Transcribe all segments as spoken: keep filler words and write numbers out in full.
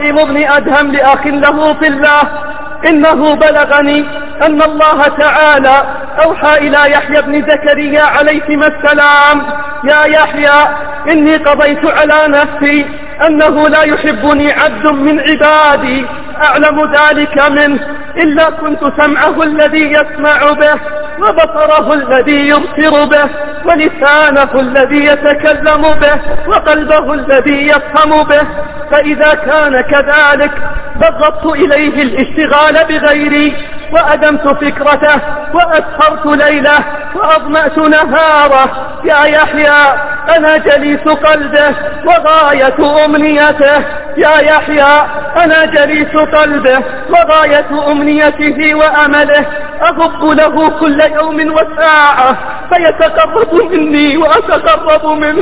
حكيم بن أدهم لأخ له في الله: إنه بلغني أن الله تعالى أوحى إلى يحيى بن زكريا عليهما السلام: يا يحيى إني قضيت على نفسي أنه لا يحبني عبد من عبادي أعلم ذلك منه إلا كنت سمعه الذي يسمع به، وبصره الذي يبصر به، ولسانه الذي يتكلم به، وقلبه الذي يفهم به. فإذا كان كذلك بغضت إليه الاشتغال بغيري، وأدمت فكرته، وأسهرت ليله، وأظمأت نهاره. يا يحيى أنا جليس قلبه وغاية أمنيته، يا يحيى أنا جليس قلبه وغاية أمنيته وأمله، أغب له كل يوم وساعة فيتقرب مني وأتقرب منه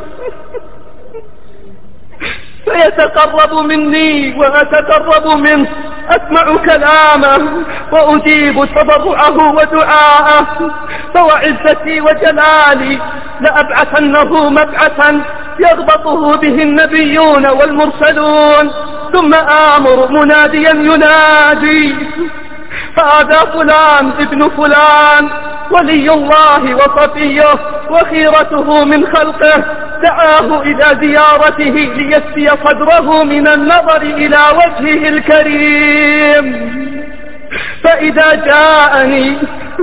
فيتقرب مني وأتقرب منه، أسمع كلامه وأجيب تضرعه ودعاءه. فوعزتي وجلالي لأبعثنه مبعثا يغبطه به النبيون والمرسلون، ثم آمر مناديا ينادي: هذا فلان ابن فلان ولي الله وصفيه وخيرته من خلقه، دعاه إلى زيارته ليسفي صدره من النظر إلى وجهه الكريم. فإذا جاءني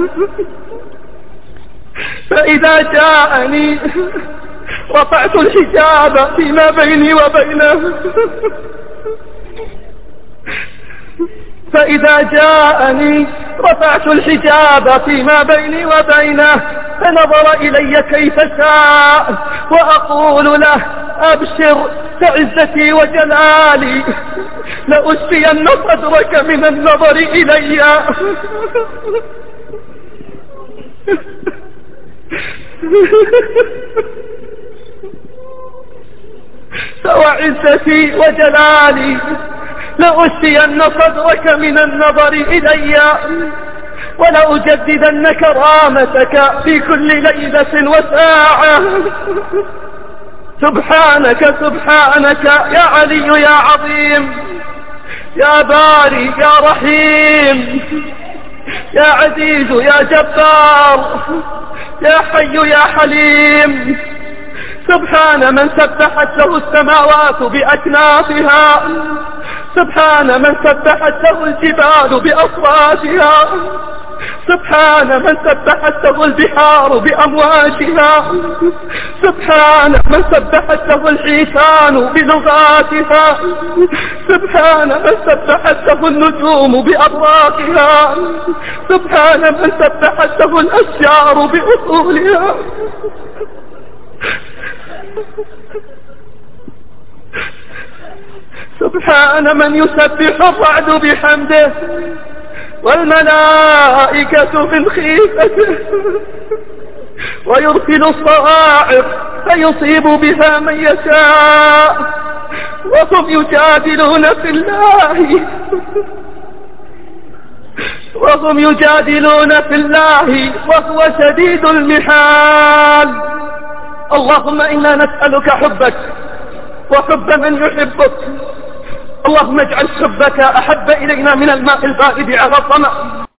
فإذا جاءني رفعت الحجاب فيما بيني وبينه فإذا جاءني رفعت الحجاب فيما بيني وبينه، فنظر إلي كيف شاء، وأقول له: أبشر فعزتي وجلالي لأشفين صدرك من النظر إلي. فوعزتي وجلالي لأشفين صدرك من النظر إلي، ولأجددن كرامتك في كل ليلة وساعة. سبحانك سبحانك يا علي يا عظيم، يا باري يا رحيم، يا عزيز يا جبار، يا حي يا حليم. سبحان من سبحت له السماوات بأكنافها، سبحان من سبحت له الجبال بأصواتها، سبحان من سبحت له البحار بأمواجها، سبحان من سبحت له الحيتان بلغاتها، سبحان من سبحت له النجوم بأبراقها، سبحان من سبحت له الأشجار بأصولها. سبحان من يسبح الرعد بحمده والملائكة من خيفته، ويرسل الصواعق فيصيب بها من يشاء، وهم يجادلون في الله وهم يجادلون في الله وهو شديد المحال. اللهم إنا نسألك حبك وحب من يحبك. اللهم اجعل حبك أحب إلينا من الماء البارد على الظمأ.